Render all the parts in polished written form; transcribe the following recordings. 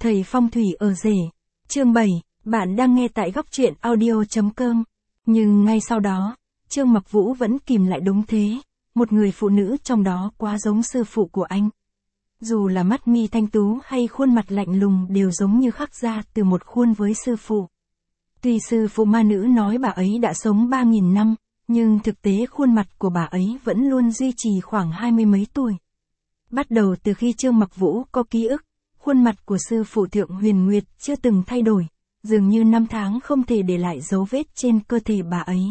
Thầy phong thủy ở rể. Chương 7, bạn đang nghe tại góc truyện audio.com. Nhưng ngay sau đó, Trương Mặc Vũ vẫn kìm lại đúng thế, một người phụ nữ trong đó quá giống sư phụ của anh. Dù là mắt mi thanh tú hay khuôn mặt lạnh lùng đều giống như khắc ra từ một khuôn với sư phụ. Tuy sư phụ ma nữ nói bà ấy đã sống 3.000 năm, nhưng thực tế khuôn mặt của bà ấy vẫn luôn duy trì khoảng 20 mấy tuổi. Bắt đầu từ khi Trương Mặc Vũ có ký ức, khuôn mặt của sư phụ Thượng Huyền Nguyệt chưa từng thay đổi, dường như năm tháng không thể để lại dấu vết trên cơ thể bà ấy.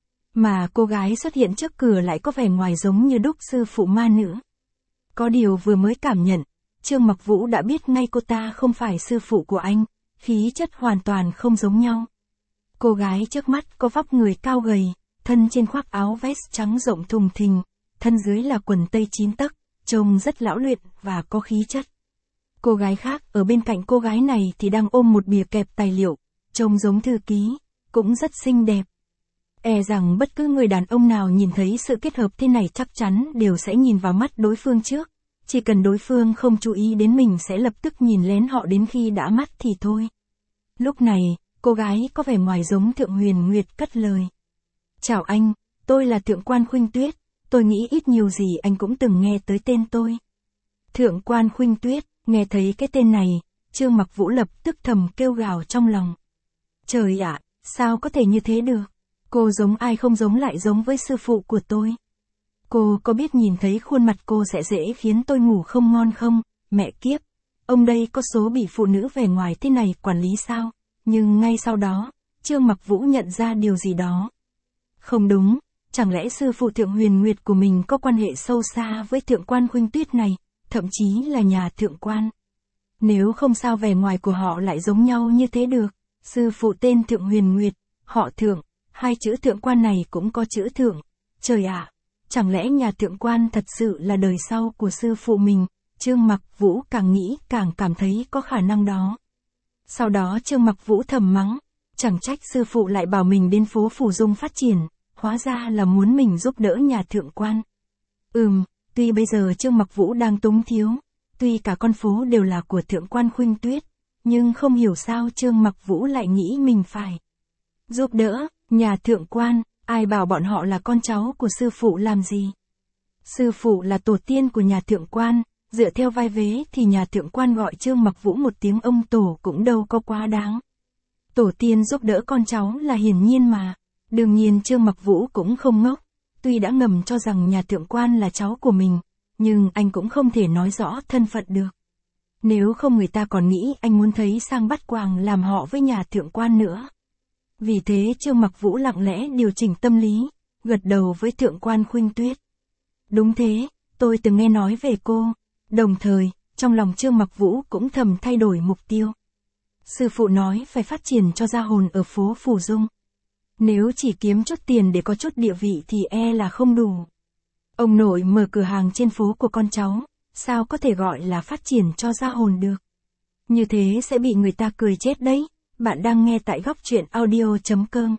Mà cô gái xuất hiện trước cửa lại có vẻ ngoài giống như đúc sư phụ ma nữ. Có điều vừa mới cảm nhận, Trương Mặc Vũ đã biết ngay cô ta không phải sư phụ của anh, khí chất hoàn toàn không giống nhau. Cô gái trước mắt có vóc người cao gầy, thân trên khoác áo vest trắng rộng thùng thình, thân dưới là quần tây 9 tấc, trông rất lão luyện và có khí chất. Cô gái khác ở bên cạnh cô gái này thì đang ôm một bìa kẹp tài liệu, trông giống thư ký, cũng rất xinh đẹp. E rằng bất cứ người đàn ông nào nhìn thấy sự kết hợp thế này chắc chắn đều sẽ nhìn vào mắt đối phương trước, chỉ cần đối phương không chú ý đến mình sẽ lập tức nhìn lén họ đến khi đã mắt thì thôi. Lúc này, cô gái có vẻ ngoài giống Thượng Huyền Nguyệt cất lời. Chào anh, tôi là Thượng Quan Khuynh Tuyết, tôi nghĩ ít nhiều gì anh cũng từng nghe tới tên tôi. Thượng Quan Khuynh Tuyết, nghe thấy cái tên này, Trương Mặc Vũ lập tức thầm kêu gào trong lòng. Trời ạ, sao có thể như thế được? Cô giống ai không giống lại giống với sư phụ của tôi. Cô có biết nhìn thấy khuôn mặt cô sẽ dễ khiến tôi ngủ không ngon không? Mẹ kiếp, ông đây có số bị phụ nữ vẻ ngoài thế này quản lý sao? Nhưng ngay sau đó, Trương Mặc Vũ nhận ra điều gì đó. Không đúng, chẳng lẽ sư phụ Thượng Huyền Nguyệt của mình có quan hệ sâu xa với Thượng Quan Khuynh Tuyết này, thậm chí là nhà Thượng Quan. Nếu không sao vẻ ngoài của họ lại giống nhau như thế được, sư phụ tên Thượng Huyền Nguyệt, họ Thượng, hai chữ Thượng Quan này cũng có chữ Thượng. Trời ạ, chẳng lẽ nhà Thượng Quan thật sự là đời sau của sư phụ mình? Trương Mặc Vũ càng nghĩ càng cảm thấy có khả năng đó. Sau đó Trương Mặc Vũ thầm mắng, chẳng trách sư phụ lại bảo mình đến phố Phủ Dung phát triển, hóa ra là muốn mình giúp đỡ nhà Thượng Quan. Tuy bây giờ Trương Mặc Vũ đang túng thiếu, tuy cả con phố đều là của Thượng Quan Khuynh Tuyết, nhưng không hiểu sao Trương Mặc Vũ lại nghĩ mình phải giúp đỡ nhà Thượng Quan, ai bảo bọn họ là con cháu của sư phụ làm gì. Sư phụ là tổ tiên của nhà Thượng Quan, dựa theo vai vế thì nhà Thượng Quan gọi Trương Mặc Vũ một tiếng ông tổ cũng đâu có quá đáng. Tổ tiên giúp đỡ con cháu là hiển nhiên mà, đương nhiên Trương Mặc Vũ cũng không ngốc. Tuy đã ngầm cho rằng nhà Thượng Quan là cháu của mình, nhưng anh cũng không thể nói rõ thân phận được. Nếu không người ta còn nghĩ anh muốn thấy sang bắt quàng làm họ với nhà Thượng Quan nữa. Vì thế Trương Mặc Vũ lặng lẽ điều chỉnh tâm lý, gật đầu với Thượng Quan Khuynh Tuyết. Đúng thế, tôi từng nghe nói về cô. Đồng thời, trong lòng Trương Mặc Vũ cũng thầm thay đổi mục tiêu. Sư phụ nói phải phát triển cho gia hồn ở phố Phủ Dung. Nếu chỉ kiếm chút tiền để có chút địa vị thì e là không đủ. Ông nội mở cửa hàng trên phố của con cháu, sao có thể gọi là phát triển cho gia hồn được. Như thế sẽ bị người ta cười chết đấy. Bạn đang nghe tại góc truyện audio.com.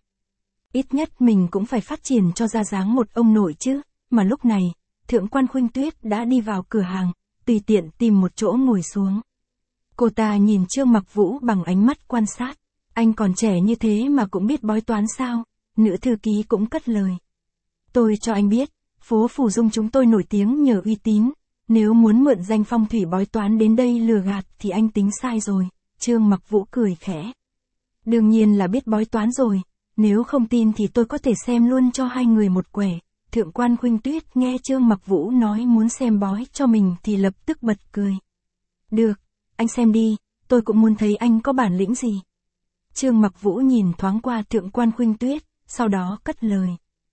Ít nhất mình cũng phải phát triển cho ra dáng một ông nội chứ. Mà lúc này, Thượng Quan Khuynh Tuyết đã đi vào cửa hàng, tùy tiện tìm một chỗ ngồi xuống. Cô ta nhìn Trương Mặc Vũ bằng ánh mắt quan sát. Anh còn trẻ như thế mà cũng biết bói toán sao? Nữ thư ký cũng cất lời. Tôi cho anh biết, phố Phủ Dung chúng tôi nổi tiếng nhờ uy tín. Nếu muốn mượn danh phong thủy bói toán đến đây lừa gạt thì anh tính sai rồi. Trương Mặc Vũ cười khẽ. Đương nhiên là biết bói toán rồi. Nếu không tin thì tôi có thể xem luôn cho hai người một quẻ. Thượng Quan Khuynh Tuyết nghe Trương Mặc Vũ nói muốn xem bói cho mình thì lập tức bật cười. Được, anh xem đi, tôi cũng muốn thấy anh có bản lĩnh gì. Trương Mặc Vũ nhìn thoáng qua Thượng Quan Khuynh Tuyết, sau đó cất lời.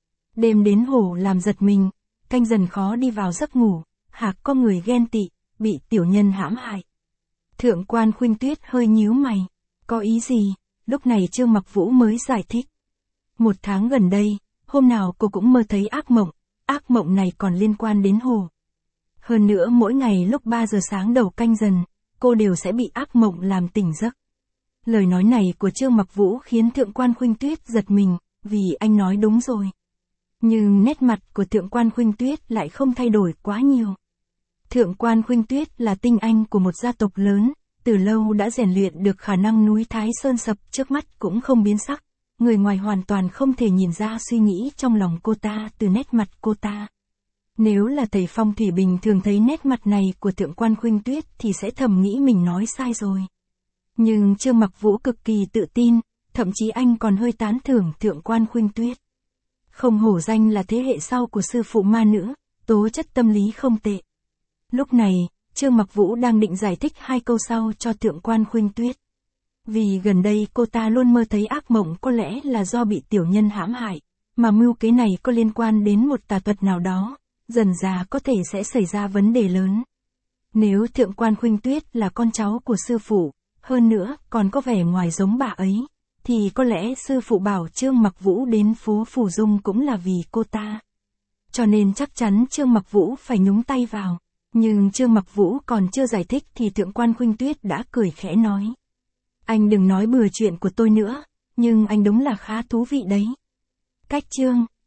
Đêm đến hổ làm giật mình, canh dần khó đi vào giấc ngủ, hạc có người ghen tị, bị tiểu nhân hãm hại. Thượng Quan Khuynh Tuyết hơi nhíu mày, có ý gì? Lúc này Trương Mặc Vũ mới giải thích. 1 tháng gần đây, hôm nào cô cũng mơ thấy ác mộng này còn liên quan đến hổ. Hơn nữa mỗi ngày lúc 3 giờ sáng đầu canh dần, cô đều sẽ bị ác mộng làm tỉnh giấc. Lời nói này của Trương Mặc Vũ khiến Thượng Quan Khuynh Tuyết giật mình, vì anh nói đúng rồi. Nhưng nét mặt của Thượng Quan Khuynh Tuyết lại không thay đổi quá nhiều. Thượng Quan Khuynh Tuyết là tinh anh của một gia tộc lớn, từ lâu đã rèn luyện được khả năng núi Thái Sơn sập trước mắt cũng không biến sắc. Người ngoài hoàn toàn không thể nhìn ra suy nghĩ trong lòng cô ta từ nét mặt cô ta. Nếu là thầy phong thủy bình thường thấy nét mặt này của Thượng quan Khuynh Tuyết thì sẽ thầm nghĩ mình nói sai rồi. Nhưng Trương Mặc Vũ cực kỳ tự tin, thậm chí anh còn hơi tán thưởng Thượng quan Khuynh Tuyết. Không hổ danh là thế hệ sau của sư phụ ma nữ, tố chất tâm lý không tệ. Lúc này, Trương Mặc Vũ đang định giải thích 2 câu sau cho Thượng quan Khuynh Tuyết. Vì gần đây cô ta luôn mơ thấy ác mộng có lẽ là do bị tiểu nhân hãm hại, mà mưu kế này có liên quan đến một tà thuật nào đó, dần dà có thể sẽ xảy ra vấn đề lớn. Nếu Thượng quan Khuynh Tuyết là con cháu của sư phụ, hơn nữa còn có vẻ ngoài giống bà ấy, thì có lẽ sư phụ bảo Trương Mặc Vũ đến phố Phủ Dung cũng là vì cô ta. Cho nên chắc chắn Trương Mặc Vũ phải nhúng tay vào. Nhưng Trương Mặc Vũ còn chưa giải thích thì Thượng quan Khuynh Tuyết đã cười khẽ nói. Anh đừng nói bừa chuyện của tôi nữa, nhưng anh đúng là khá thú vị đấy. Cách chương